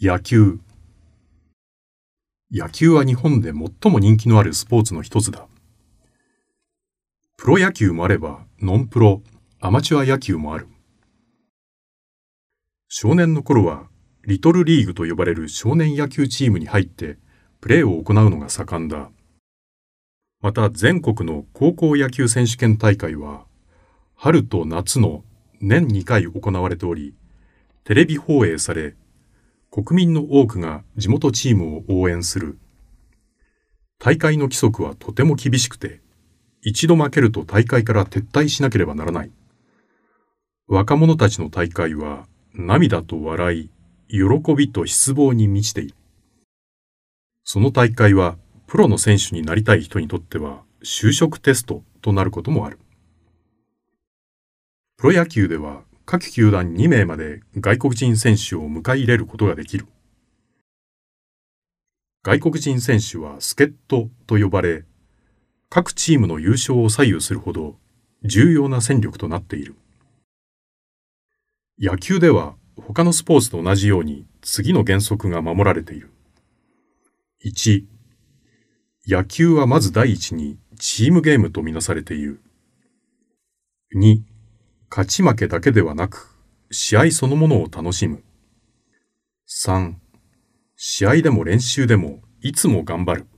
野球。野球は日本で最も人気のあるスポーツの一つだ。プロ野球もあれば、ノンプロ、アマチュア野球もある。少年の頃は、リトルリーグと呼ばれる少年野球チームに入って、プレーを行うのが盛んだ。また全国の高校野球選手権大会は、春と夏の年2回行われており、テレビ放映され、国民の多くが地元チームを応援する。大会の規則はとても厳しくて、一度負けると大会から撤退しなければならない。若者たちの大会は涙と笑い、喜びと失望に満ちている。その大会はプロの選手になりたい人にとっては就職テストとなることもある。プロ野球では各球団2名まで外国人選手を迎え入れることができる。外国人選手は助っ人と呼ばれ、各チームの優勝を左右するほど重要な戦力となっている。野球では他のスポーツと同じように次の原則が守られている。1、野球はまず第一にチームゲームとみなされている。2、勝ち負けだけではなく、試合そのものを楽しむ。3、試合でも練習でもいつも頑張る。